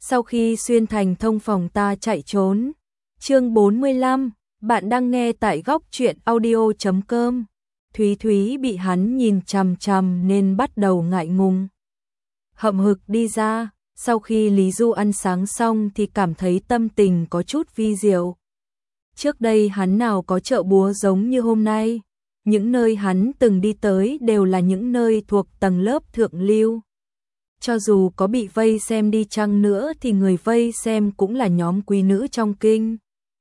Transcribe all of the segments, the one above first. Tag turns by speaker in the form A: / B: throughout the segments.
A: Sau khi xuyên thành thông phòng ta chạy trốn. Chương 45, bạn đang nghe tại góc truyện audio.com. Thúy Thúy bị hắn nhìn chằm chằm nên bắt đầu ngại ngùng. Hậm hực đi ra, sau khi Lý Du ăn sáng xong thì cảm thấy tâm tình có chút vi diệu. Trước đây hắn nào có chợ búa giống như hôm nay, những nơi hắn từng đi tới đều là những nơi thuộc tầng lớp thượng lưu. Cho dù có bị vây xem đi chăng nữa thì người vây xem cũng là nhóm quý nữ trong kinh.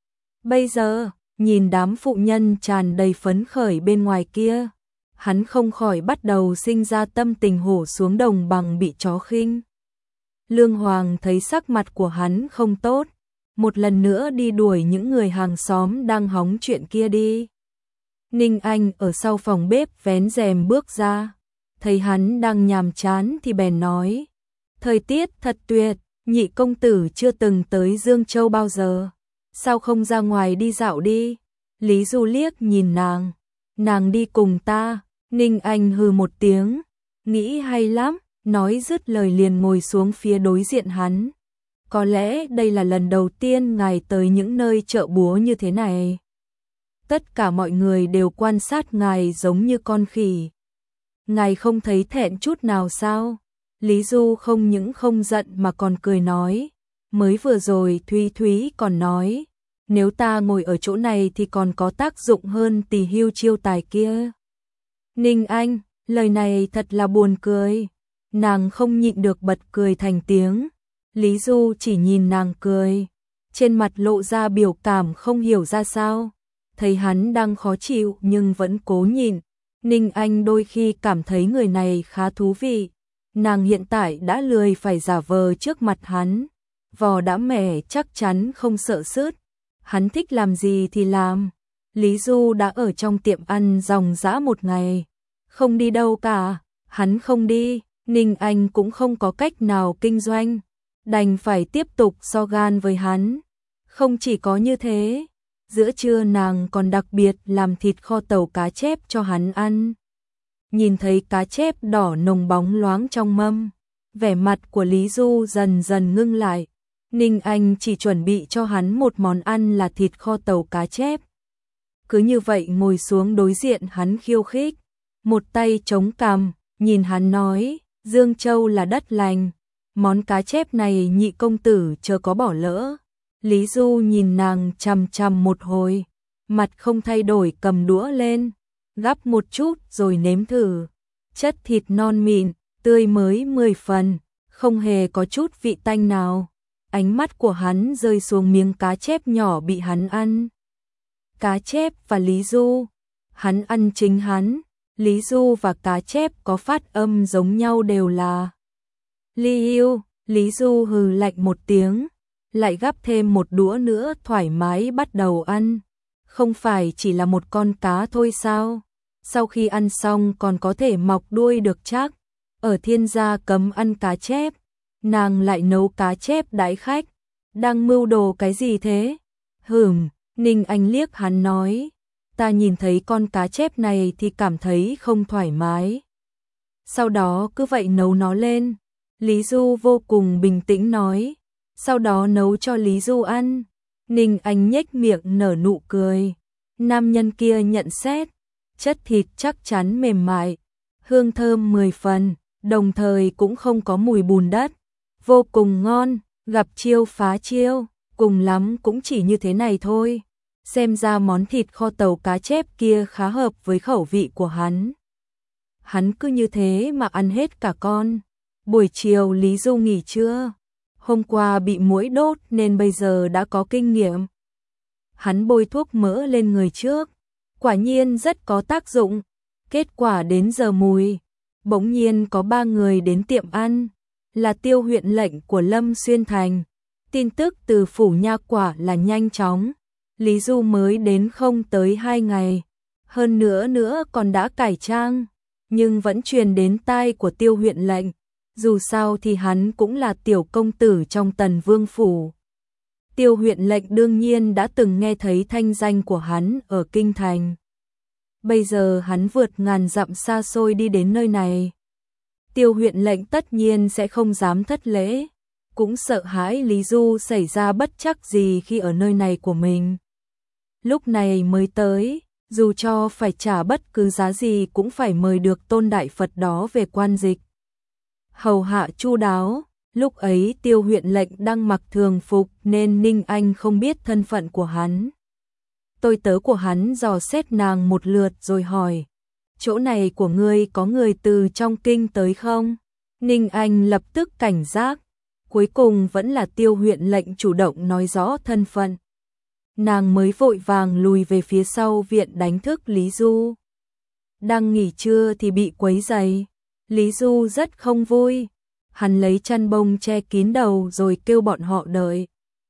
A: Bây giờ, nhìn đám phụ nhân tràn đầy phấn khởi bên ngoài kia, hắn không khỏi bắt đầu sinh ra tâm tình hổ xuống đồng bằng bị chó khinh. Lương Hoàng thấy sắc mặt của hắn không tốt, một lần nữa đi đuổi những người hàng xóm đang hóng chuyện kia đi. Ninh Anh ở sau phòng bếp vén rèm bước ra, thấy hắn đang nhàm chán thì bèn nói: thời tiết thật tuyệt, nhị công tử chưa từng tới Dương Châu bao giờ, sao không ra ngoài đi dạo đi? Lý Du liếc nhìn nàng đi cùng ta. Ninh Anh hừ một tiếng, nghĩ hay lắm, nói dứt lời liền ngồi xuống phía đối diện hắn. Có lẽ đây là lần đầu tiên ngài tới những nơi chợ búa như thế này. Tất cả mọi người đều quan sát ngài giống như con khỉ. Ngài không thấy thẹn chút nào sao? Lý Du không những không giận mà còn cười nói, mới vừa rồi Thúy Thúy còn nói, nếu ta ngồi ở chỗ này thì còn có tác dụng hơn tỷ hưu chiêu tài kia. Ninh Anh, lời này thật là buồn cười. Nàng không nhịn được bật cười thành tiếng. Lý Du chỉ nhìn nàng cười, trên mặt lộ ra biểu cảm không hiểu ra sao. Thấy hắn đang khó chịu nhưng vẫn cố nhịn. Ninh Anh đôi khi cảm thấy người này khá thú vị. Nàng hiện tại đã lười phải giả vờ trước mặt hắn. Vò đã mẻ chắc chắn không sợ sứt. Hắn thích làm gì thì làm. Lý Du đã ở trong tiệm ăn ròng rã một ngày, không đi đâu cả. Hắn không đi, Ninh Anh cũng không có cách nào kinh doanh, đành phải tiếp tục so gan với hắn. Không chỉ có như thế, giữa trưa nàng còn đặc biệt làm thịt kho tàu cá chép cho hắn ăn. Nhìn thấy cá chép đỏ nồng bóng loáng trong mâm, vẻ mặt của Lý Du dần dần ngưng lại. Ninh Anh chỉ chuẩn bị cho hắn một món ăn là thịt kho tàu cá chép. Cứ như vậy ngồi xuống đối diện hắn khiêu khích, một tay chống cằm, nhìn hắn nói, Dương Châu là đất lành, món cá chép này nhị công tử chớ có bỏ lỡ. Lý Du nhìn nàng chằm chằm một hồi, mặt không thay đổi cầm đũa lên, gắp một chút rồi nếm thử. Chất thịt non mịn, tươi mới 10 phần, không hề có chút vị tanh nào. Ánh mắt của hắn rơi xuống miếng cá chép nhỏ bị hắn ăn. Cá chép và Lý Du, hắn ăn chính hắn. Lý Du và cá chép có phát âm giống nhau đều là Li yêu. Lý Du hừ lạnh một tiếng, lại gắp thêm một đũa nữa thoải mái bắt đầu ăn. Không phải chỉ là một con cá thôi sao? Sau khi ăn xong còn có thể mọc đuôi được chắc. Ở Thiên gia cấm ăn cá chép, nàng lại nấu cá chép đãi khách. Đang mưu đồ cái gì thế? Ninh Anh liếc hắn nói, ta nhìn thấy con cá chép này thì cảm thấy không thoải mái. Sau đó cứ vậy nấu nó lên. Lý Du vô cùng bình tĩnh nói, sau đó nấu cho Lý Du ăn. Ninh Anh nhếch miệng nở nụ cười. Nam nhân kia nhận xét, chất thịt chắc chắn mềm mại, hương thơm 10 phần, đồng thời cũng không có mùi bùn đất. Vô cùng ngon, gặp chiêu phá chiêu, cùng lắm cũng chỉ như thế này thôi. Xem ra món thịt kho tàu cá chép kia khá hợp với khẩu vị của hắn. Hắn cứ như thế mà ăn hết cả con. Buổi chiều Lý Du nghỉ trưa. Hôm qua bị muỗi đốt nên bây giờ đã có kinh nghiệm. Hắn bôi thuốc mỡ lên người trước. Quả nhiên rất có tác dụng. Kết quả đến giờ mùi, bỗng nhiên có 3 người đến tiệm ăn. Là Tiêu huyện lệnh của Lâm Xuyên Thành. Tin tức từ phủ nha quả là nhanh chóng. Lý Du mới đến không tới 2 ngày. Hơn nữa còn đã cải trang. Nhưng vẫn truyền đến tai của Tiêu huyện lệnh. Dù sao thì hắn cũng là tiểu công tử trong Tần Vương phủ. Tiêu huyện lệnh đương nhiên đã từng nghe thấy thanh danh của hắn ở kinh thành. Bây giờ hắn vượt ngàn dặm xa xôi đi đến nơi này. Tiêu huyện lệnh tất nhiên sẽ không dám thất lễ. cũng sợ hãi Lý Du xảy ra bất trắc gì khi ở nơi này của mình. Lúc này mới tới, dù cho phải trả bất cứ giá gì cũng phải mời được tôn đại Phật đó về quan dịch. Hầu hạ chu đáo, lúc ấy Tiêu huyện lệnh đang mặc thường phục nên Ninh Anh không biết thân phận của hắn. Tôi tớ của hắn dò xét nàng một lượt rồi hỏi, chỗ này của ngươi có người từ trong kinh tới không? Ninh Anh lập tức cảnh giác, cuối cùng vẫn là Tiêu huyện lệnh chủ động nói rõ thân phận. Nàng mới vội vàng lùi về phía sau viện đánh thức Lý Du. Đang nghỉ trưa thì bị quấy rầy, Lý Du rất không vui, hắn lấy chăn bông che kín đầu rồi kêu bọn họ đợi.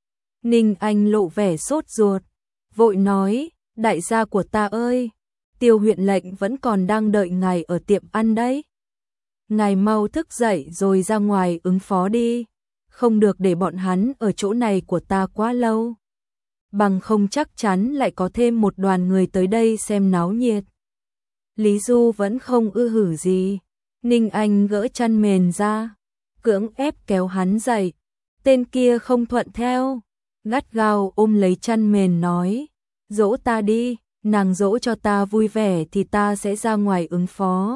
A: Ninh Anh lộ vẻ sốt ruột, vội nói, đại gia của ta ơi, Tiêu huyện lệnh vẫn còn đang đợi ngài ở tiệm ăn đấy. Ngài mau thức dậy rồi ra ngoài ứng phó đi, không được để bọn hắn ở chỗ này của ta quá lâu. Bằng không chắc chắn lại có thêm một đoàn người tới đây xem náo nhiệt. Lý Du vẫn không ư hử gì, Ninh Anh gỡ chăn mền ra, cưỡng ép kéo hắn dậy, tên kia không thuận theo, gắt gao ôm lấy chăn mền nói, dỗ ta đi, nàng dỗ cho ta vui vẻ thì ta sẽ ra ngoài ứng phó.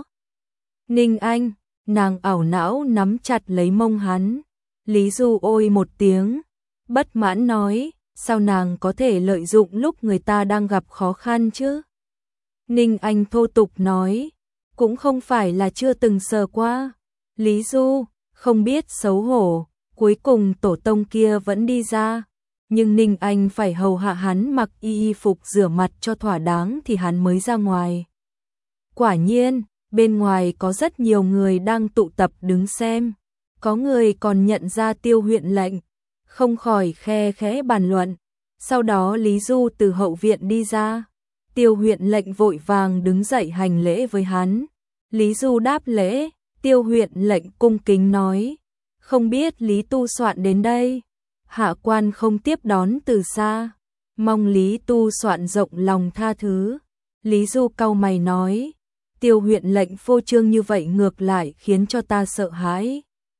A: Ninh Anh, nàng ảo não nắm chặt lấy mông hắn, Lý Du ôi một tiếng, bất mãn nói, sao nàng có thể lợi dụng lúc người ta đang gặp khó khăn chứ? Ninh Anh thô tục nói, cũng không phải là chưa từng sờ qua. Lý Du, không biết xấu hổ, cuối cùng tổ tông kia vẫn đi ra. Nhưng Ninh Anh phải hầu hạ hắn mặc y phục rửa mặt cho thỏa đáng thì hắn mới ra ngoài. Quả nhiên, bên ngoài có rất nhiều người đang tụ tập đứng xem. Có người còn nhận ra Tiêu huyện lệnh, không khỏi khe khẽ bàn luận. Sau đó Lý Du từ hậu viện đi ra. Tiêu huyện lệnh vội vàng đứng dậy hành lễ với hắn. Lý Du đáp lễ, Tiêu huyện lệnh cung kính nói, không biết Lý Tu Soạn đến đây. Hạ quan không tiếp đón từ xa, mong Lý Tu Soạn rộng lòng tha thứ. Lý Du cau mày nói, Tiêu huyện lệnh phô trương như vậy ngược lại khiến cho ta sợ hãi.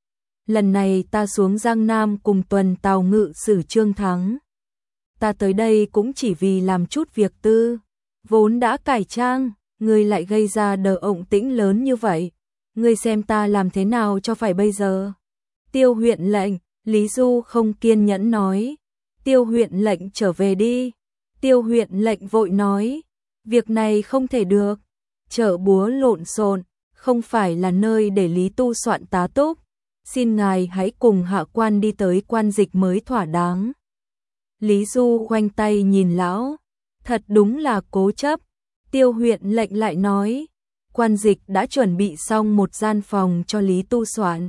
A: Lần này ta xuống Giang Nam cùng tuần tàu ngự sử Trương Thắng. Ta tới đây cũng chỉ vì làm chút việc tư, vốn đã cải trang, ngươi lại gây ra đờ ộng tĩnh lớn như vậy. Ngươi xem ta làm thế nào cho phải bây giờ? Tiêu huyện lệnh, Lý Du không kiên nhẫn nói, Tiêu huyện lệnh trở về đi. Tiêu huyện lệnh vội nói, việc này không thể được, chợ búa lộn xộn, không phải là nơi để Lý Tu Soạn tá túc, xin ngài hãy cùng hạ quan đi tới quan dịch mới thỏa đáng. Lý Du khoanh tay nhìn lão, thật đúng là cố chấp. Tiêu huyện lệnh lại nói, quan dịch đã chuẩn bị xong một gian phòng cho Lý Tu Soạn.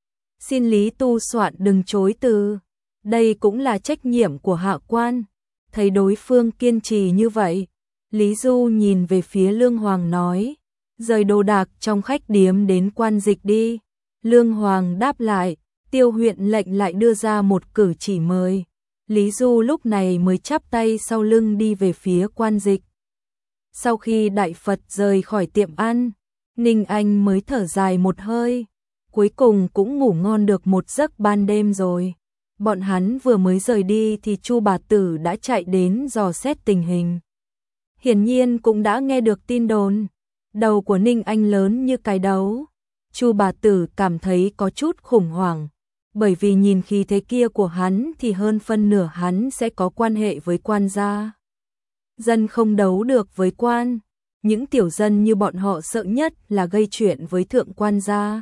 A: Xin Lý Tu Soạn đừng chối từ, đây cũng là trách nhiệm của hạ quan. Thấy đối phương kiên trì như vậy, Lý Du nhìn về phía Lương Hoàng nói, rời đồ đạc trong khách điếm đến quan dịch đi. Lương Hoàng đáp lại, Tiêu huyện lệnh lại đưa ra một cử chỉ mời. Lý Du lúc này mới chắp tay sau lưng đi về phía quan dịch. Sau khi đại Phật rời khỏi tiệm ăn, Ninh Anh mới thở dài một hơi, cuối cùng cũng ngủ ngon được một giấc ban đêm rồi. Bọn hắn vừa mới rời đi thì Chu bà tử đã chạy đến dò xét tình hình. Hiển nhiên cũng đã nghe được tin đồn, đầu của Ninh Anh lớn như cái đấu. Chu bà tử cảm thấy có chút khủng hoảng, bởi vì nhìn khí thế kia của hắn thì hơn phân nửa hắn sẽ có quan hệ với quan gia. Dân không đấu được với quan, những tiểu dân như bọn họ sợ nhất là gây chuyện với thượng quan gia.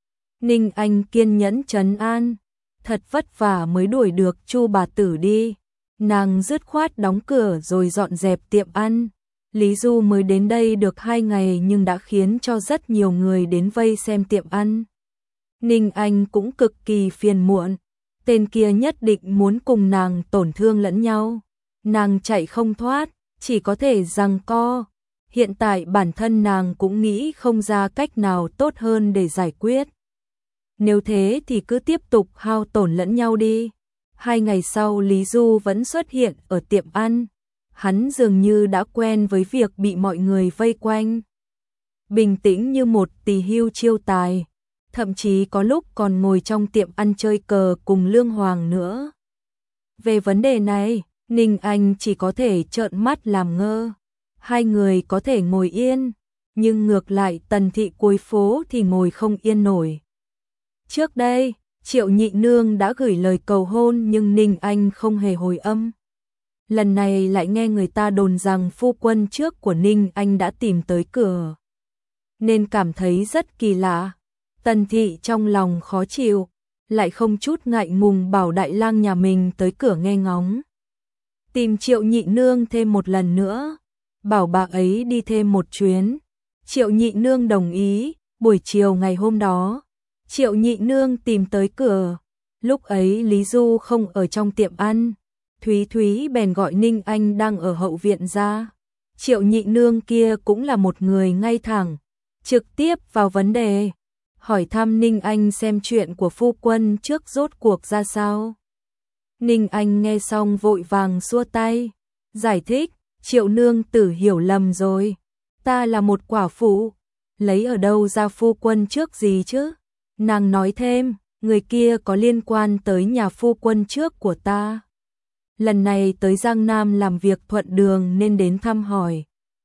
A: Ninh Anh kiên nhẫn trấn an, thật vất vả mới đuổi được Chu bà tử đi. Nàng dứt khoát đóng cửa rồi dọn dẹp tiệm ăn. Lý Du mới đến đây được 2 ngày nhưng đã khiến cho rất nhiều người đến vây xem tiệm ăn. Ninh Anh cũng cực kỳ phiền muộn, tên kia nhất định muốn cùng nàng tổn thương lẫn nhau. Nàng chạy không thoát, chỉ có thể giằng co. Hiện tại bản thân nàng cũng nghĩ không ra cách nào tốt hơn để giải quyết. Nếu thế thì cứ tiếp tục hao tổn lẫn nhau đi. 2 ngày sau Lý Du vẫn xuất hiện ở tiệm ăn. Hắn dường như đã quen với việc bị mọi người vây quanh. Bình tĩnh như một tỳ hưu chiêu tài. thậm chí có lúc còn ngồi trong tiệm ăn chơi cờ cùng Lương Hoàng nữa. Về vấn đề này, Ninh Anh chỉ có thể trợn mắt làm ngơ. Hai người có thể ngồi yên, nhưng ngược lại Tần Thị cuối phố thì ngồi không yên nổi. Trước đây, Triệu Nhị Nương đã gửi lời cầu hôn nhưng Ninh Anh không hề hồi âm. Lần này lại nghe người ta đồn rằng phu quân trước của Ninh Anh đã tìm tới cửa, nên cảm thấy rất kỳ lạ. Tần Thị trong lòng khó chịu, lại không chút ngại ngùng bảo đại lang nhà mình tới cửa nghe ngóng. Tìm Triệu Nhị Nương thêm một lần nữa, bảo bà ấy đi thêm một chuyến. Triệu Nhị Nương đồng ý. Buổi chiều ngày hôm đó, Triệu Nhị Nương tìm tới cửa. Lúc ấy Lý Du không ở trong tiệm ăn, Thúy Thúy bèn gọi Ninh Anh đang ở hậu viện ra. Triệu Nhị Nương kia cũng là một người ngay thẳng, trực tiếp vào vấn đề, hỏi thăm Ninh Anh xem chuyện của phu quân trước rốt cuộc ra sao. Ninh Anh nghe xong vội vàng xua tay, giải thích, Triệu nương tử hiểu lầm rồi, ta là một quả phụ, lấy ở đâu ra phu quân trước gì chứ. Nàng nói thêm, người kia có liên quan tới nhà phu quân trước của ta. Lần này tới Giang Nam làm việc thuận đường nên đến thăm hỏi.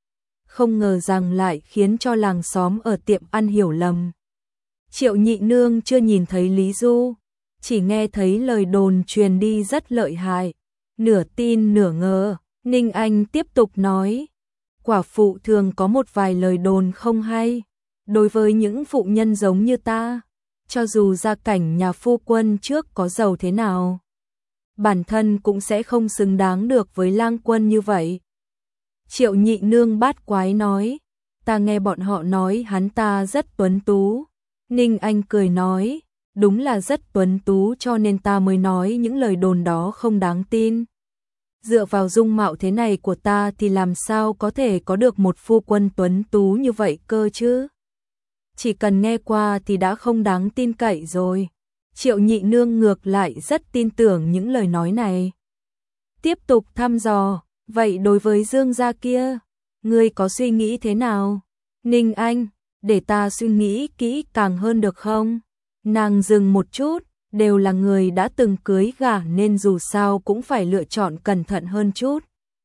A: Không ngờ rằng lại khiến cho làng xóm ở tiệm ăn hiểu lầm. Triệu Nhị Nương chưa nhìn thấy Lý Du, chỉ nghe thấy lời đồn truyền đi rất lợi hại, nửa tin nửa ngờ. Ninh Anh tiếp tục nói, quả phụ thường có một vài lời đồn không hay, đối với những phụ nhân giống như ta, cho dù gia cảnh nhà phu quân trước có giàu thế nào, bản thân cũng sẽ không xứng đáng được với lang quân như vậy. Triệu Nhị Nương bát quái nói, ta nghe bọn họ nói hắn ta rất tuấn tú. Ninh Anh cười nói, đúng là rất tuấn tú cho nên ta mới nói những lời đồn đó không đáng tin. Dựa vào dung mạo thế này của ta thì làm sao có thể có được một phu quân tuấn tú như vậy cơ chứ? Chỉ cần nghe qua thì đã không đáng tin cậy rồi. Triệu Nhị Nương ngược lại rất tin tưởng những lời nói này. Tiếp tục thăm dò, vậy đối với Dương gia kia, ngươi có suy nghĩ thế nào? Ninh Anh, để ta suy nghĩ kỹ càng hơn được không? Nàng dừng một chút, đều là người đã từng cưới gả nên dù sao cũng phải lựa chọn cẩn thận hơn chút,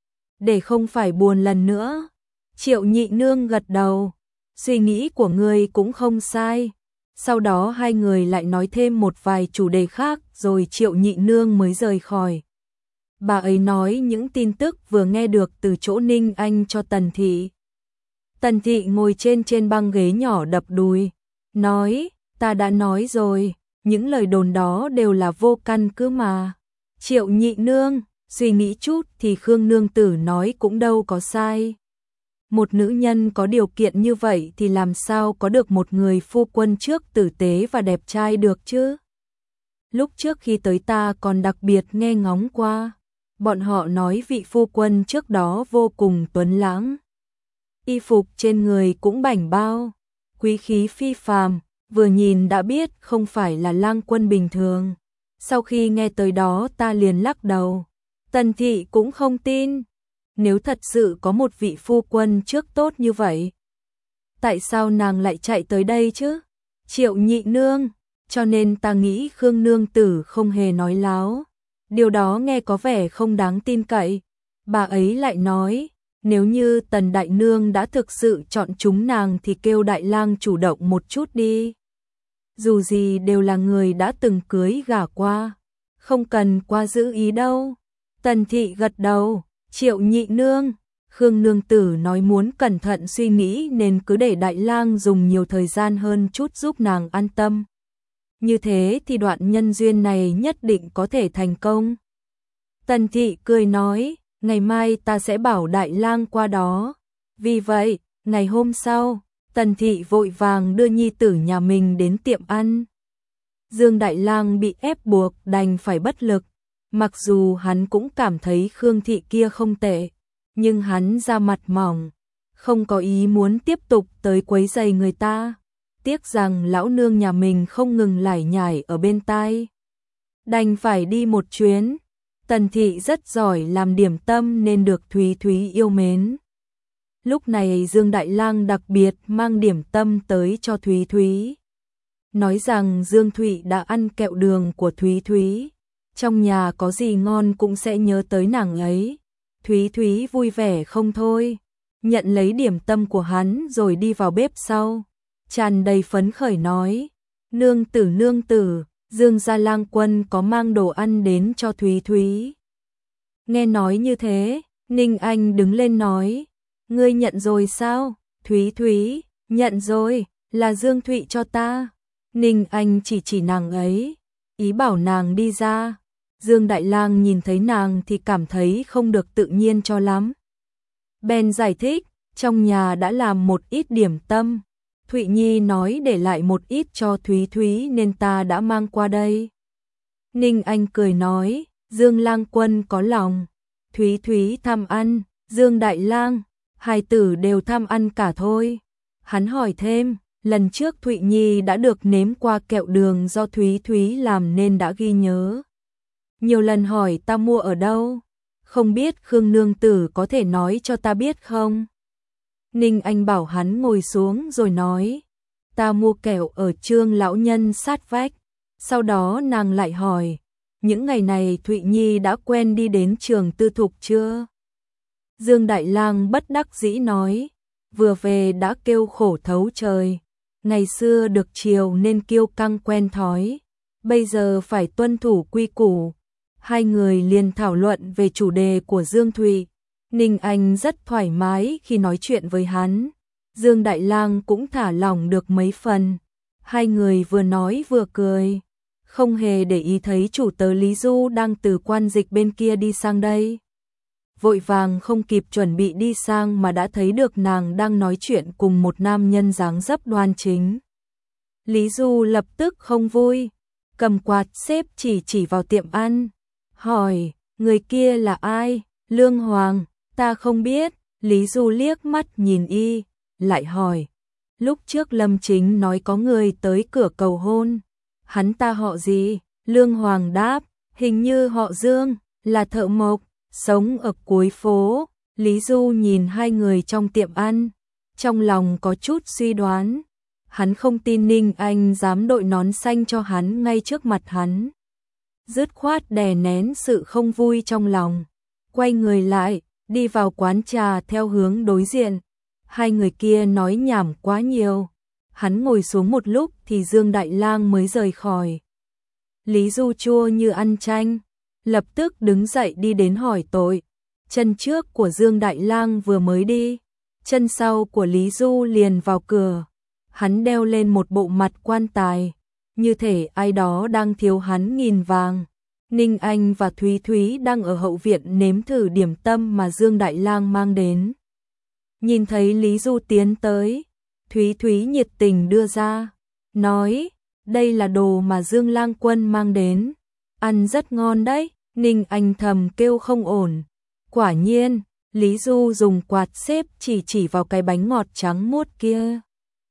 A: để không phải buồn lần nữa. Triệu Nhị Nương gật đầu, suy nghĩ của ngươi cũng không sai. Sau đó hai người lại nói thêm một vài chủ đề khác rồi Triệu Nhị Nương mới rời khỏi. Bà ấy nói những tin tức vừa nghe được từ chỗ Ninh Anh cho Tần Thị. Tần Thị ngồi trên băng ghế nhỏ đập đùi, nói, ta đã nói rồi, những lời đồn đó đều là vô căn cứ mà. Triệu Nhị Nương, suy nghĩ chút thì Khương nương tử nói cũng đâu có sai. Một nữ nhân có điều kiện như vậy thì làm sao có được một người phu quân trước tử tế và đẹp trai được chứ? Lúc trước khi tới ta còn đặc biệt nghe ngóng qua, bọn họ nói vị phu quân trước đó vô cùng tuấn lãng. Y phục trên người cũng bảnh bao, quý khí phi phàm, vừa nhìn đã biết không phải là lang quân bình thường. Sau khi nghe tới đó ta liền lắc đầu. Tần Thị cũng không tin. Nếu thật sự có một vị phu quân trước tốt như vậy, tại sao nàng lại chạy tới đây chứ? Triệu Nhị Nương, cho nên ta nghĩ Khương nương tử không hề nói láo. Điều đó nghe có vẻ không đáng tin cậy. Bà ấy lại nói, nếu như Tần Đại Nương đã thực sự chọn chúng nàng thì kêu Đại Lang chủ động một chút đi. Dù gì đều là người đã từng cưới gả qua, không cần qua giữ ý đâu. Tần Thị gật đầu, Triệu Nhị Nương, Khương nương tử nói muốn cẩn thận suy nghĩ nên cứ để Đại Lang dùng nhiều thời gian hơn chút giúp nàng an tâm. Như thế thì đoạn nhân duyên này nhất định có thể thành công. Tần Thị cười nói, ngày mai ta sẽ bảo Đại Lang qua đó. Vì vậy, ngày hôm sau, Tần Thị vội vàng đưa nhi tử nhà mình đến tiệm ăn. Dương Đại Lang bị ép buộc đành phải bất lực. Mặc dù hắn cũng cảm thấy Khương Thị kia không tệ, nhưng hắn ra mặt mỏng, không có ý muốn tiếp tục tới quấy rầy người ta. Tiếc rằng lão nương nhà mình không ngừng lải nhải ở bên tai. Đành phải đi một chuyến. Tần Thị rất giỏi làm điểm tâm nên được Thúy Thúy yêu mến. Lúc này Dương Đại Lang đặc biệt mang điểm tâm tới cho Thúy Thúy. nói rằng Dương Thụy đã ăn kẹo đường của Thúy Thúy, trong nhà có gì ngon cũng sẽ nhớ tới nàng ấy. Thúy Thúy vui vẻ không thôi, nhận lấy điểm tâm của hắn rồi đi vào bếp sau, tràn đầy phấn khởi nói: nương tử, Dương gia lang quân có mang đồ ăn đến cho Thúy Thúy. Nghe nói như thế, Ninh Anh đứng lên nói: ngươi nhận rồi sao? Thúy Thúy: nhận rồi, là Dương Thụy cho ta. Ninh Anh chỉ nàng ấy, ý bảo nàng đi ra. Dương Đại Lang nhìn thấy nàng thì cảm thấy không được tự nhiên cho lắm. Bèn giải thích, trong nhà đã làm một ít điểm tâm. Thụy Nhi nói để lại một ít cho Thúy Thúy nên ta đã mang qua đây. Ninh Anh cười nói, Dương Lang quân có lòng. Thúy Thúy tham ăn, Dương Đại Lang, hai tử đều tham ăn cả thôi. Hắn hỏi thêm, lần trước Thụy Nhi đã được nếm qua kẹo đường do Thúy Thúy làm nên đã ghi nhớ. Nhiều lần hỏi ta mua ở đâu, không biết Khương nương tử có thể nói cho ta biết không? Ninh Anh bảo hắn ngồi xuống rồi nói, ta mua kẹo ở Trương lão nhân sát vách. Sau đó nàng lại hỏi, những ngày này Thụy Nhi đã quen đi đến trường tư thục chưa? Dương Đại Lang bất đắc dĩ nói, vừa về đã kêu khổ thấu trời. Ngày xưa được chiều nên kiêu căng quen thói, bây giờ phải tuân thủ quy củ. Hai người liền thảo luận về chủ đề của Dương Thụy. Ninh Anh rất thoải mái khi nói chuyện với hắn. Dương Đại Lang cũng thả lỏng được mấy phần. Hai người vừa nói vừa cười, không hề để ý thấy chủ tớ Lý Du đang từ quan dịch bên kia đi sang đây. Vội vàng không kịp chuẩn bị đi sang mà đã thấy được nàng đang nói chuyện cùng một nam nhân dáng dấp đoan chính. Lý Du lập tức không vui, cầm quạt xếp chỉ vào tiệm ăn, hỏi, người kia là ai? Lương Hoàng, ta không biết. Lý Du liếc mắt nhìn y, lại hỏi, lúc trước Lâm Chính nói có người tới cửa cầu hôn, hắn ta họ gì? Lương Hoàng đáp, hình như họ Dương, là thợ mộc, sống ở cuối phố. Lý Du nhìn hai người trong tiệm ăn, trong lòng có chút suy đoán. Hắn không tin Ninh Anh dám đội nón xanh cho hắn ngay trước mặt hắn. Dứt khoát đè nén sự không vui trong lòng, quay người lại, đi vào quán trà theo hướng đối diện. Hai người kia nói nhảm quá nhiều. Hắn ngồi xuống một lúc thì Dương Đại Lang mới rời khỏi. Lý Du chua như ăn chanh, lập tức đứng dậy đi đến hỏi tội. Chân trước của Dương Đại Lang vừa mới đi, chân sau của Lý Du liền vào cửa. Hắn đeo lên một bộ mặt quan tài, như thể ai đó đang thiếu hắn nghìn vàng. Ninh Anh và Thúy Thúy đang ở hậu viện nếm thử điểm tâm mà Dương Đại Lang mang đến. Nhìn thấy Lý Du tiến tới, Thúy Thúy nhiệt tình đưa ra, nói, đây là đồ mà Dương Lang quân mang đến, ăn rất ngon đấy. Ninh Anh thầm kêu không ổn. Quả nhiên, Lý Du dùng quạt xếp chỉ vào cái bánh ngọt trắng muốt kia.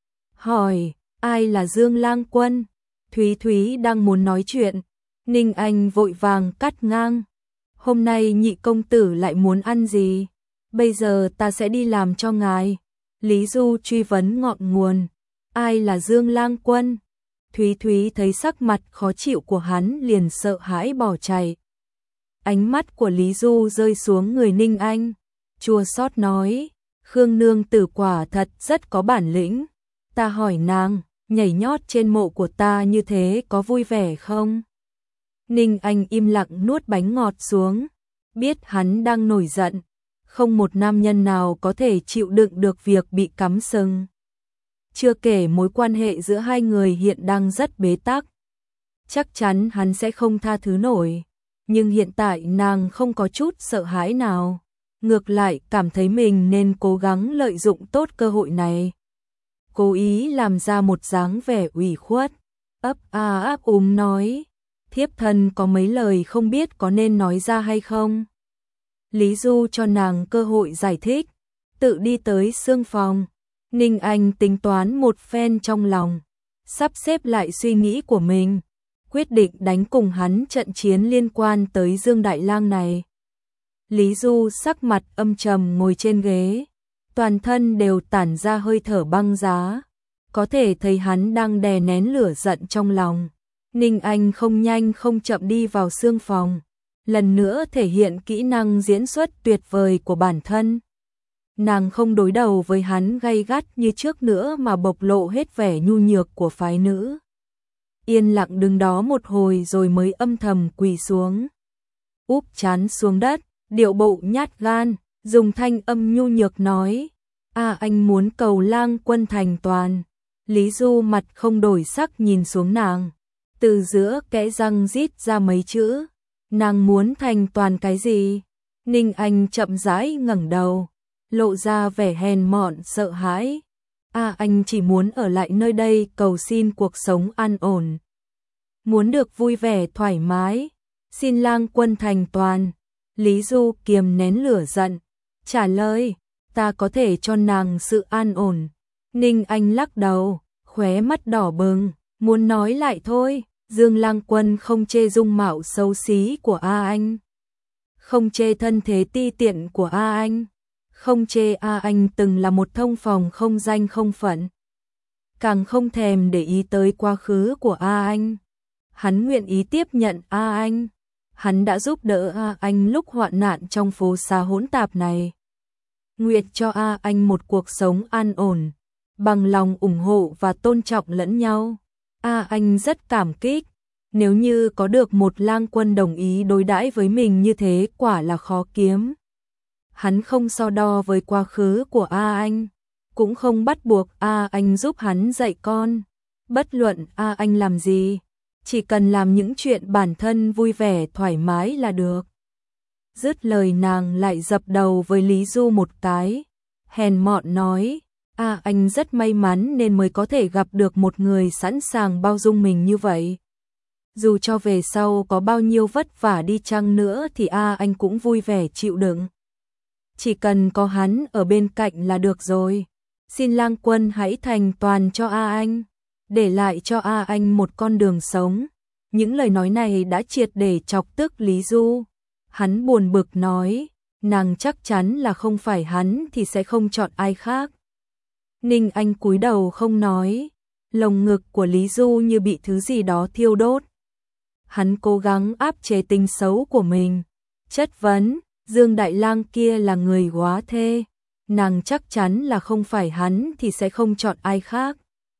A: Hỏi, ai là Dương Lang quân? Thúy Thúy đang muốn nói chuyện, Ninh Anh vội vàng cắt ngang. Hôm nay nhị công tử lại muốn ăn gì? Bây giờ ta sẽ đi làm cho ngài. Lý Du truy vấn ngọn nguồn. Ai là Dương Lang quân? Thúy Thúy thấy sắc mặt khó chịu của hắn liền sợ hãi bỏ chạy. Ánh mắt của Lý Du rơi xuống người Ninh Anh, chua xót nói, Khương nương tử quả thật rất có bản lĩnh. Ta hỏi nàng, nhảy nhót trên mộ của ta như thế có vui vẻ không? Ninh Anh im lặng nuốt bánh ngọt xuống, biết hắn đang nổi giận. Không một nam nhân nào có thể chịu đựng được việc bị cắm sừng. Chưa kể mối quan hệ giữa hai người hiện đang rất bế tắc. Chắc chắn hắn sẽ không tha thứ nổi. Nhưng hiện tại nàng không có chút sợ hãi nào. Ngược lại cảm thấy mình nên cố gắng lợi dụng tốt cơ hội này. Cố ý làm ra một dáng vẻ ủy khuất. Ấp a áp nói, thiếp thân có mấy lời không biết có nên nói ra hay không. Lý Du cho nàng cơ hội giải thích, tự đi tới xương phòng. Ninh Anh tính toán một phen trong lòng, sắp xếp lại suy nghĩ của mình, quyết định đánh cùng hắn trận chiến liên quan tới Dương Đại Lang này. Lý Du sắc mặt âm trầm ngồi trên ghế, toàn thân đều tản ra hơi thở băng giá. có thể thấy hắn đang đè nén lửa giận trong lòng. Ninh Anh không nhanh không chậm đi vào xương phòng, lần nữa thể hiện kỹ năng diễn xuất tuyệt vời của bản thân. Nàng không đối đầu với hắn gay gắt như trước nữa mà bộc lộ hết vẻ nhu nhược của phái nữ. Yên lặng đứng đó một hồi rồi mới âm thầm quỳ xuống, úp trán xuống đất, điệu bộ nhát gan, dùng thanh âm nhu nhược nói: anh muốn cầu Lang Quân thành toàn." Lý Du mặt không đổi sắc nhìn xuống nàng, từ giữa kẽ răng rít ra mấy chữ: "Nàng muốn thành toàn cái gì?" Ninh Anh chậm rãi ngẩng đầu, lộ ra vẻ hèn mọn sợ hãi. Anh chỉ muốn ở lại nơi đây cầu xin cuộc sống an ổn, muốn được vui vẻ thoải mái, xin Lang Quân thành toàn." Lý Du kiềm nén lửa giận, trả lời: "Ta có thể cho nàng sự an ổn." Ninh Anh lắc đầu, khóe mắt đỏ bừng, muốn nói lại thôi. Dương Lang Quân không chê dung mạo xấu xí của anh, không chê thân thế ti tiện của anh, không chê anh từng là một thông phòng không danh không phận, càng không thèm để ý tới quá khứ của anh. Hắn nguyện ý tiếp nhận anh. Hắn đã giúp đỡ anh lúc hoạn nạn trong phố xá hỗn tạp này, nguyện cho anh một cuộc sống an ổn, bằng lòng ủng hộ và tôn trọng lẫn nhau. Anh rất cảm kích. Nếu như có được một Lang Quân đồng ý đối đãi với mình như thế quả là khó kiếm. Hắn không so đo với quá khứ của anh, cũng không bắt buộc anh giúp hắn dạy con. Bất luận anh làm gì, chỉ cần làm những chuyện bản thân vui vẻ thoải mái là được. Dứt lời nàng lại dập đầu với Lý Du một cái, hèn mọn nói: anh rất may mắn nên mới có thể gặp được một người sẵn sàng bao dung mình như vậy. Dù cho về sau có bao nhiêu vất vả đi chăng nữa thì anh cũng vui vẻ chịu đựng. Chỉ cần có hắn ở bên cạnh là được rồi. Xin Lang Quân hãy thành toàn cho anh, để lại cho anh một con đường sống." Những lời nói này đã triệt để chọc tức Lý Du. Hắn buồn bực nói: "Nàng chắc chắn là không phải hắn thì sẽ không chọn ai khác." Ninh Anh cúi đầu không nói, lồng ngực của Lý Du như bị thứ gì đó thiêu đốt. Hắn cố gắng áp chế tính xấu của mình, chất vấn: "Dương Đại Lang kia là người góa thê, nàng chắc chắn là không phải hắn thì sẽ không chọn ai khác."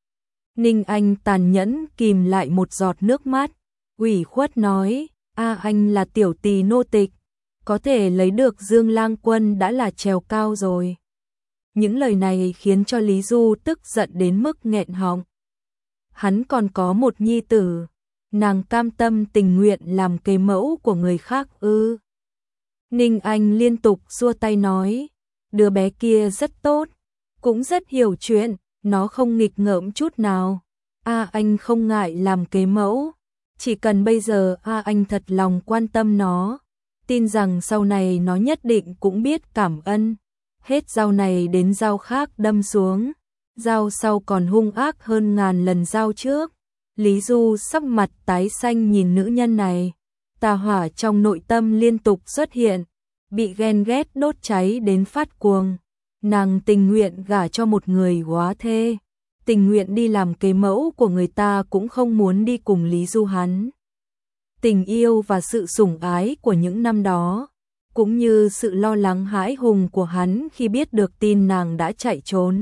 A: Ninh Anh tàn nhẫn kìm lại một giọt nước mắt, ủy khuất nói: "Anh là tiểu tỳ nô tịch, có thể lấy được Dương Lang Quân đã là trèo cao rồi." Những lời này khiến cho Lý Du tức giận đến mức nghẹn họng. Hắn còn có một nhi tử, nàng cam tâm tình nguyện làm kế mẫu của người khác ư? Ninh Anh liên tục xua tay nói: "Đứa bé kia rất tốt, cũng rất hiểu chuyện, nó không nghịch ngợm chút nào. Anh không ngại làm kế mẫu, chỉ cần bây giờ anh thật lòng quan tâm nó, tin rằng sau này nó nhất định cũng biết cảm ân." Hết dao này đến dao khác đâm xuống, dao sau còn hung ác hơn ngàn lần dao trước. Lý Du sắc mặt tái xanh nhìn nữ nhân này, tà hỏa trong nội tâm liên tục xuất hiện, bị ghen ghét đốt cháy đến phát cuồng. Nàng tình nguyện gả cho một người góa thê, tình nguyện đi làm kế mẫu của người ta cũng không muốn đi cùng Lý Du hắn. Tình yêu và sự sủng ái của những năm đó, cũng như sự lo lắng hãi hùng của hắn khi biết được tin nàng đã chạy trốn,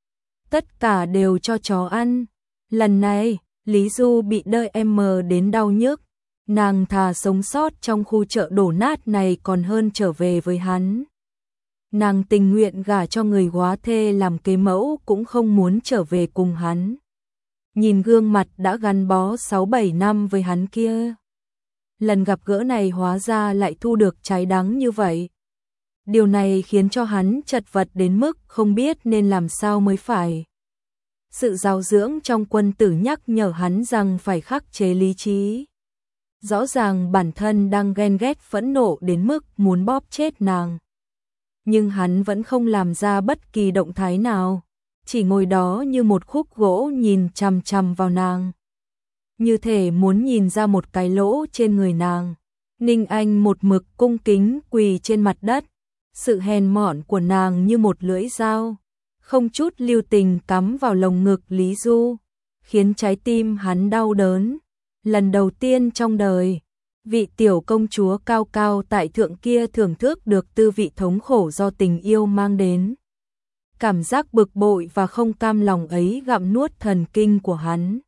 A: tất cả đều cho chó ăn. Lần này, Lý Du bị đợi đến đau nhức, nàng thà sống sót trong khu chợ đổ nát này còn hơn trở về với hắn. Nàng tình nguyện gả cho người góa thê làm kế mẫu cũng không muốn trở về cùng hắn. Nhìn gương mặt đã gắn bó 6-7 năm với hắn kia, lần gặp gỡ này hóa ra lại thu được trái đắng như vậy. Điều này khiến cho hắn chật vật đến mức không biết nên làm sao mới phải. Sự giáo dưỡng trong quân tử nhắc nhở hắn rằng phải khắc chế lý trí. Rõ ràng bản thân đang ghen ghét phẫn nộ đến mức muốn bóp chết nàng. Nhưng hắn vẫn không làm ra bất kỳ động thái nào, chỉ ngồi đó như một khúc gỗ nhìn chằm chằm vào nàng, như thể muốn nhìn ra một cái lỗ trên người nàng. Ninh Anh một mực cung kính quỳ trên mặt đất, sự hèn mọn của nàng như một lưỡi dao, không chút lưu tình cắm vào lồng ngực Lý Du, khiến trái tim hắn đau đớn. Lần đầu tiên trong đời, vị tiểu công chúa cao cao tại thượng kia thưởng thức được tư vị thống khổ do tình yêu mang đến. Cảm giác bực bội và không cam lòng ấy gặm nuốt thần kinh của hắn.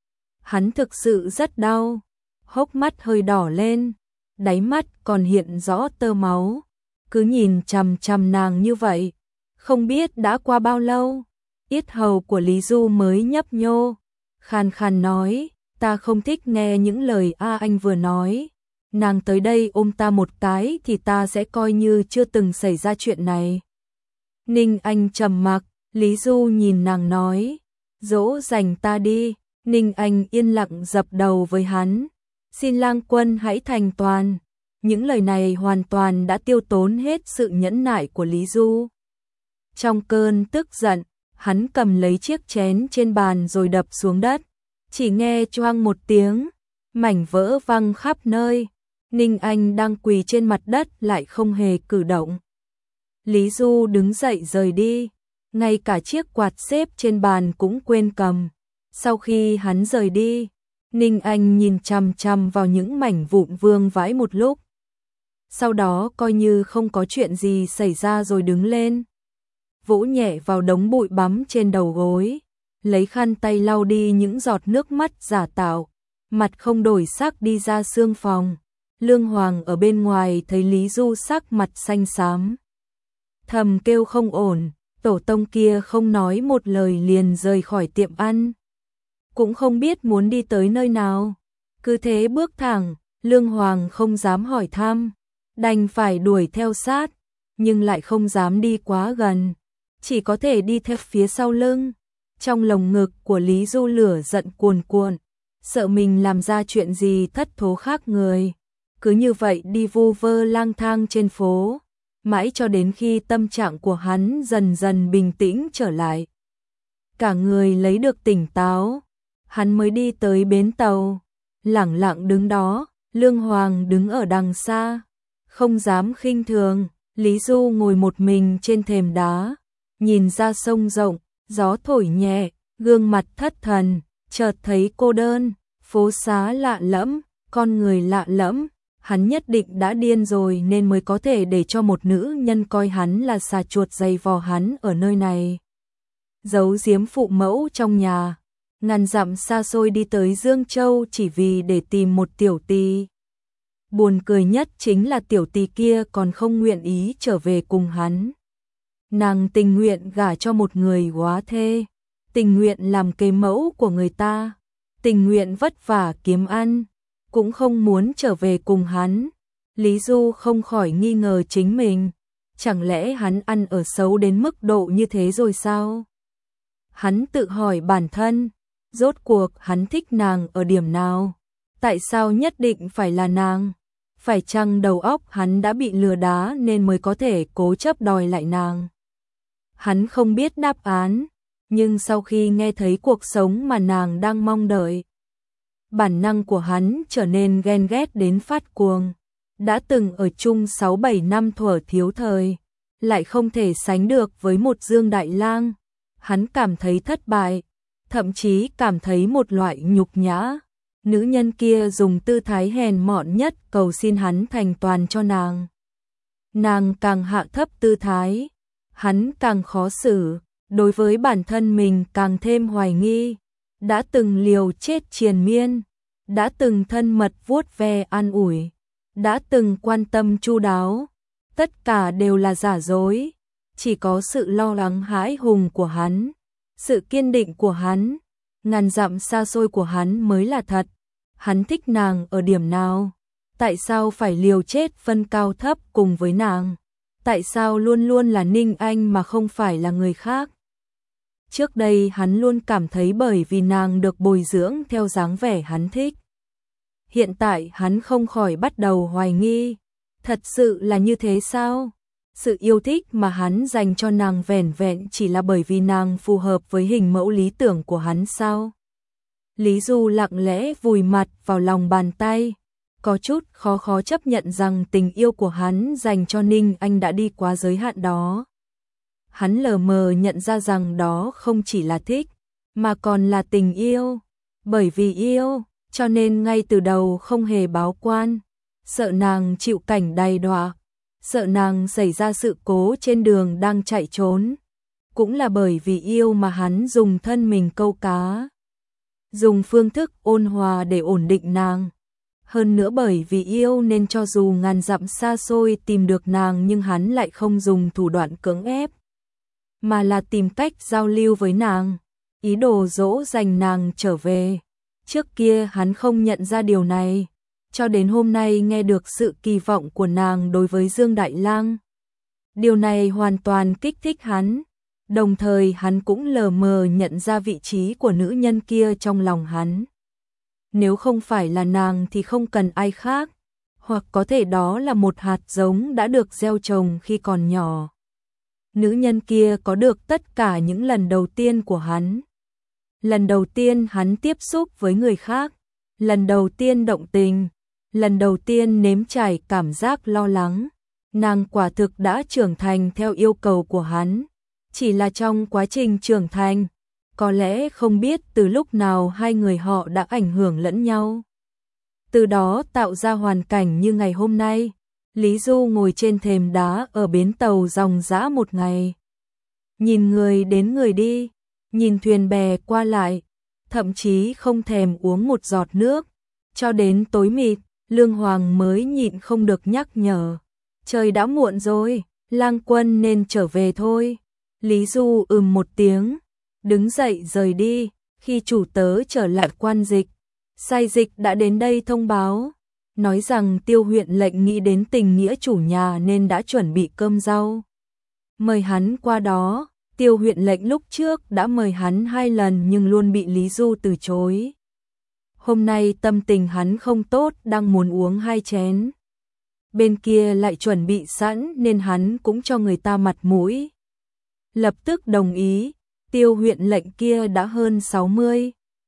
A: Hắn thực sự rất đau, hốc mắt hơi đỏ lên, đáy mắt còn hiện rõ tơ máu. Cứ nhìn chằm chằm nàng như vậy, không biết đã qua bao lâu, yết hầu của Lý Du mới nhấp nhô, khàn khàn nói, ta không thích nghe những lời anh vừa nói. Nàng tới đây ôm ta một cái thì ta sẽ coi như chưa từng xảy ra chuyện này. Ninh Anh trầm mặc, Lý Du nhìn nàng nói, dỗ dành ta đi. Ninh Anh yên lặng dập đầu với hắn, xin lang quân hãy thành toàn. Những lời này hoàn toàn đã tiêu tốn hết sự nhẫn nại của Lý Du. Trong cơn tức giận, hắn cầm lấy chiếc chén trên bàn rồi đập xuống đất. Chỉ nghe choang một tiếng, mảnh vỡ văng khắp nơi. Ninh Anh đang quỳ trên mặt đất lại không hề cử động. Lý Du đứng dậy rời đi, ngay cả chiếc quạt xếp trên bàn cũng quên cầm. Sau khi hắn rời đi, Ninh Anh nhìn chằm chằm vào những mảnh vụn vương vãi một lúc. Sau đó coi như không có chuyện gì xảy ra rồi đứng lên, vỗ nhẹ vào đống bụi bắm trên đầu gối, lấy khăn tay lau đi những giọt nước mắt giả tạo, mặt không đổi sắc đi ra sương phòng. Lương Hoàng ở bên ngoài thấy Lý Du sắc mặt xanh xám, thầm kêu không ổn. Tổ tông kia không nói một lời liền rời khỏi tiệm ăn, cũng không biết muốn đi tới nơi nào, cứ thế bước thẳng. Lương Hoàng không dám hỏi thăm, đành phải đuổi theo sát, nhưng lại không dám đi quá gần, chỉ có thể đi theo phía sau lưng. Trong lồng ngực của Lý Du lửa giận cuồn cuộn, sợ mình làm ra chuyện gì thất thố khác người. Cứ như vậy đi vu vơ lang thang trên phố, mãi cho đến khi tâm trạng của hắn dần dần bình tĩnh trở lại, cả người lấy được tỉnh táo, hắn mới đi tới bến tàu, lẳng lặng đứng đó. Lương Hoàng đứng ở đằng xa, không dám khinh thường. Lý Du ngồi một mình trên thềm đá, nhìn ra sông rộng, gió thổi nhẹ, gương mặt thất thần, chợt thấy cô đơn, phố xá lạ lẫm, con người lạ lẫm. Hắn nhất định đã điên rồi nên mới có thể để cho một nữ nhân coi hắn là xà chuột giày vò hắn ở nơi này. Giấu giếm phụ mẫu trong nhà, ngàn dặm xa xôi đi tới Dương Châu chỉ vì để tìm một tiểu tỳ. Buồn cười nhất chính là tiểu tỳ kia còn không nguyện ý trở về cùng hắn. Nàng tình nguyện gả cho một người góa thê, tình nguyện làm kế mẫu của người ta, tình nguyện vất vả kiếm ăn, cũng không muốn trở về cùng hắn. Lý Du không khỏi nghi ngờ chính mình, chẳng lẽ hắn ăn ở xấu đến mức độ như thế rồi sao? Hắn tự hỏi bản thân, rốt cuộc hắn thích nàng ở điểm nào? Tại sao nhất định phải là nàng? Phải chăng đầu óc hắn đã bị lừa đá nên mới có thể cố chấp đòi lại nàng? Hắn không biết đáp án, nhưng sau khi nghe thấy cuộc sống mà nàng đang mong đợi, bản năng của hắn trở nên ghen ghét đến phát cuồng. Đã từng ở chung 6-7 năm thuở thiếu thời, lại không thể sánh được với một Dương Đại Lang. Hắn cảm thấy thất bại, thậm chí cảm thấy một loại nhục nhã. Nữ nhân kia dùng tư thái hèn mọn nhất cầu xin hắn thành toàn cho nàng. Nàng càng hạ thấp tư thái, hắn càng khó xử, đối với bản thân mình càng thêm hoài nghi. Đã từng liều chết triền miên, đã từng thân mật vuốt ve an ủi, đã từng quan tâm chu đáo, tất cả đều là giả dối. Chỉ có sự lo lắng hãi hùng của hắn, sự kiên định của hắn, ngàn dặm xa xôi của hắn mới là thật. Hắn thích nàng ở điểm nào? Tại sao phải liều chết phân cao thấp cùng với nàng? Tại sao luôn luôn là Ninh Anh mà không phải là người khác? Trước đây hắn luôn cảm thấy bởi vì nàng được bồi dưỡng theo dáng vẻ hắn thích. Hiện tại hắn không khỏi bắt đầu hoài nghi, thật sự là như thế sao? Sự yêu thích mà hắn dành cho nàng vẻn vẹn chỉ là bởi vì nàng phù hợp với hình mẫu lý tưởng của hắn sao? Lý Du lặng lẽ vùi mặt vào lòng bàn tay, có chút khó chấp nhận rằng tình yêu của hắn dành cho Ninh Anh đã đi quá giới hạn đó. hắn lờ mờ nhận ra rằng đó không chỉ là thích, mà còn là tình yêu. Bởi vì yêu, cho nên ngay từ đầu không hề báo quan, sợ nàng chịu cảnh đầy đọa, sợ nàng xảy ra sự cố trên đường đang chạy trốn. Cũng là bởi vì yêu mà hắn dùng thân mình câu cá, dùng phương thức ôn hòa để ổn định nàng. Hơn nữa bởi vì yêu nên cho dù ngàn dặm xa xôi tìm được nàng nhưng hắn lại không dùng thủ đoạn cưỡng ép, mà là tìm cách giao lưu với nàng, ý đồ dỗ dành nàng trở về. Trước kia hắn không nhận ra điều này, cho đến hôm nay nghe được sự kỳ vọng của nàng đối với Dương Đại Lang. Điều này hoàn toàn kích thích hắn, đồng thời hắn cũng lờ mờ nhận ra vị trí của nữ nhân kia trong lòng hắn. Nếu không phải là nàng thì không cần ai khác, hoặc có thể đó là một hạt giống đã được gieo trồng khi còn nhỏ. Nữ nhân kia có được tất cả những lần đầu tiên của hắn. Lần đầu tiên hắn tiếp xúc với người khác, lần đầu tiên động tình, lần đầu tiên nếm trải cảm giác lo lắng. Nàng quả thực đã trưởng thành theo yêu cầu của hắn. Chỉ là trong quá trình trưởng thành, có lẽ không biết từ lúc nào hai người họ đã ảnh hưởng lẫn nhau. Từ đó tạo ra hoàn cảnh như ngày hôm nay. Lý Du ngồi trên thềm đá ở bến tàu dòng dã một ngày. Nhìn người đến người đi, nhìn thuyền bè qua lại, thậm chí không thèm uống một giọt nước. Cho đến tối mịt, Lương Hoàng mới nhịn không được nhắc nhở. Trời đã muộn rồi, Lang Quân nên trở về thôi. Lý Du một tiếng, đứng dậy rời đi. Khi chủ tớ trở lại quan dịch, sai dịch đã đến đây thông báo, nói rằng Tiêu huyện lệnh nghĩ đến tình nghĩa chủ nhà nên đã chuẩn bị cơm rau, mời hắn qua đó. Tiêu huyện lệnh lúc trước đã mời hắn 2 lần nhưng luôn bị Lý Du từ chối. Hôm nay tâm tình hắn không tốt, đang muốn uống 2 chén. Bên kia lại chuẩn bị sẵn nên hắn cũng cho người ta mặt mũi, lập tức đồng ý. Tiêu huyện lệnh kia đã hơn 60,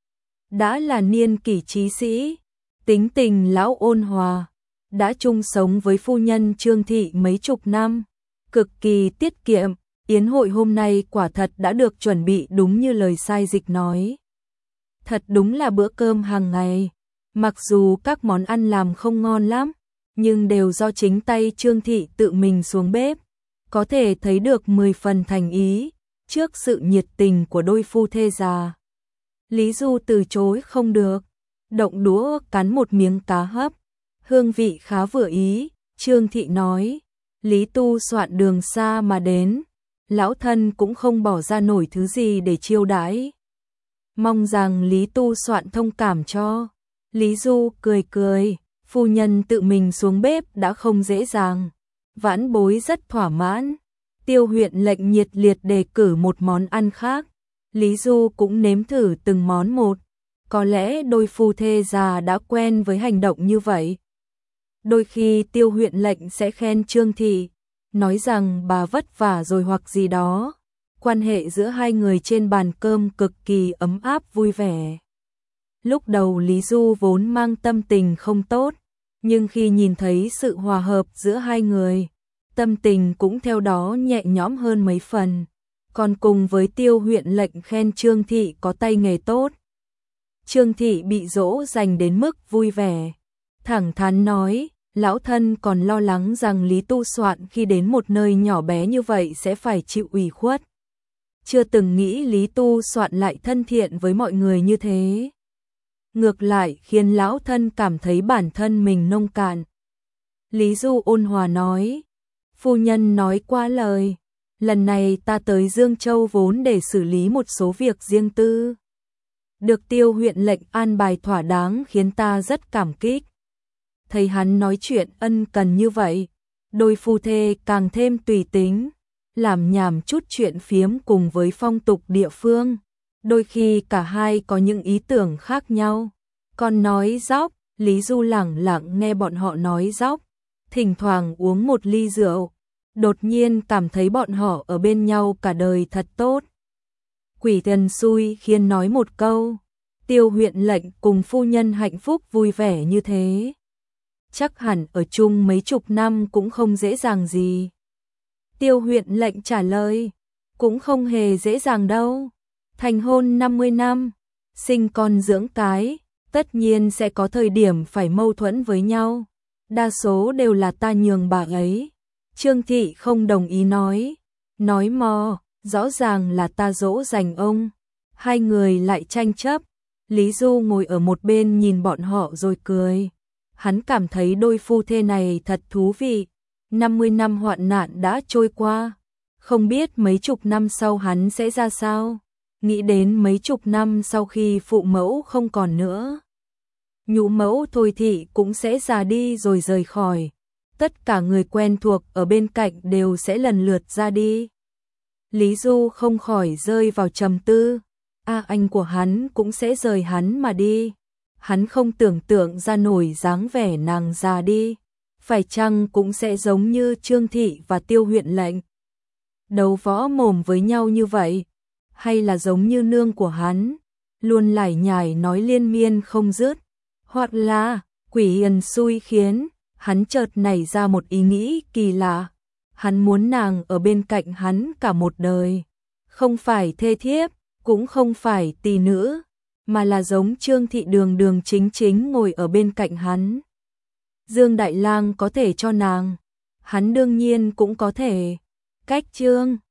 A: đã là niên kỷ trí sĩ, tính tình lão ôn hòa, đã chung sống với phu nhân Trương Thị mấy chục năm, cực kỳ tiết kiệm. Yến hội hôm nay quả thật đã được chuẩn bị đúng như lời sai dịch nói. Thật đúng là bữa cơm hàng ngày, mặc dù các món ăn làm không ngon lắm, nhưng đều do chính tay Trương Thị tự mình xuống bếp, có thể thấy được 10 phần thành ý. Trước sự nhiệt tình của đôi phu thê già, Lý Du từ chối không được, động đũa cắn một miếng cá hấp, hương vị khá vừa ý. Trương Thị nói, Lý Tu soạn đường xa mà đến, lão thân cũng không bỏ ra nổi thứ gì để chiêu đãi, mong rằng Lý Tu soạn thông cảm cho. Lý Du cười cười, phu nhân tự mình xuống bếp đã không dễ dàng, vãn bối rất thỏa mãn. Tiêu huyện lệnh nhiệt liệt đề cử một món ăn khác, Lý Du cũng nếm thử từng món một. Có lẽ đôi phu thê già đã quen với hành động như vậy. Đôi khi Tiêu huyện lệnh sẽ khen Trương Thị, nói rằng bà vất vả rồi hoặc gì đó. Quan hệ giữa hai người trên bàn cơm cực kỳ ấm áp vui vẻ. Lúc đầu Lý Du vốn mang tâm tình không tốt, nhưng khi nhìn thấy sự hòa hợp giữa hai người, tâm tình cũng theo đó nhẹ nhõm hơn mấy phần. Còn cùng với Tiêu huyện lệnh khen Trương Thị có tay nghề tốt, Trương Thị bị dỗ dành đến mức vui vẻ, thẳng thắn nói, lão thân còn lo lắng rằng Lý Tu soạn khi đến một nơi nhỏ bé như vậy sẽ phải chịu ủy khuất. Chưa từng nghĩ Lý Tu soạn lại thân thiện với mọi người như thế. Ngược lại khiến lão thân cảm thấy bản thân mình nông cạn. Lý Du ôn hòa nói, phu nhân nói quá lời, lần này ta tới Dương Châu vốn để xử lý một số việc riêng tư. Được Tiêu huyện lệnh an bài thỏa đáng khiến ta rất cảm kích. Thấy hắn nói chuyện ân cần như vậy, đôi phu thê càng thêm tùy tính, làm nhảm chút chuyện phiếm cùng với phong tục địa phương. Đôi khi cả hai có những ý tưởng khác nhau. Còn nói dóc, Lý Du lẳng lặng nghe bọn họ nói dóc, thỉnh thoảng uống một ly rượu, đột nhiên cảm thấy bọn họ ở bên nhau cả đời thật tốt. Quỷ thần xui khiến nói một câu, Tiêu huyện lệnh cùng phu nhân hạnh phúc vui vẻ như thế, chắc hẳn ở chung mấy chục năm cũng không dễ dàng gì. Tiêu huyện lệnh trả lời, cũng không hề dễ dàng đâu. Thành hôn 50 năm, sinh con dưỡng cái, tất nhiên sẽ có thời điểm phải mâu thuẫn với nhau. Đa số đều là ta nhường bà ấy. Trương Thị không đồng ý nói mò, rõ ràng là ta dỗ dành ông. Hai người lại tranh chấp. Lý Du ngồi ở một bên nhìn bọn họ rồi cười. Hắn cảm thấy đôi phu thê này thật thú vị. 50 năm hoạn nạn đã trôi qua, không biết mấy chục năm sau hắn sẽ ra sao. Nghĩ đến mấy chục năm sau khi phụ mẫu không còn nữa, nhũ mẫu Thôi Thị cũng sẽ già đi rồi rời khỏi. Tất cả người quen thuộc ở bên cạnh đều sẽ lần lượt ra đi. Lý Du không khỏi rơi vào trầm tư. Anh của hắn cũng sẽ rời hắn mà đi. Hắn không tưởng tượng ra nổi dáng vẻ nàng già đi. Phải chăng cũng sẽ giống như Trương Thị và Tiêu huyện lệnh, đấu võ mồm với nhau như vậy? Hay là giống như nương của hắn, luôn lải nhải nói liên miên không dứt? Hoặc là quỷ hiền xui khiến, hắn chợt nảy ra một ý nghĩ kỳ lạ. Hắn muốn nàng ở bên cạnh hắn cả một đời. Không phải thê thiếp, cũng không phải tỳ nữ, mà là giống Trương Thị đường đường chính chính ngồi ở bên cạnh hắn. Dương Đại Lang có thể cho nàng, hắn đương nhiên cũng có thể. Cách Trương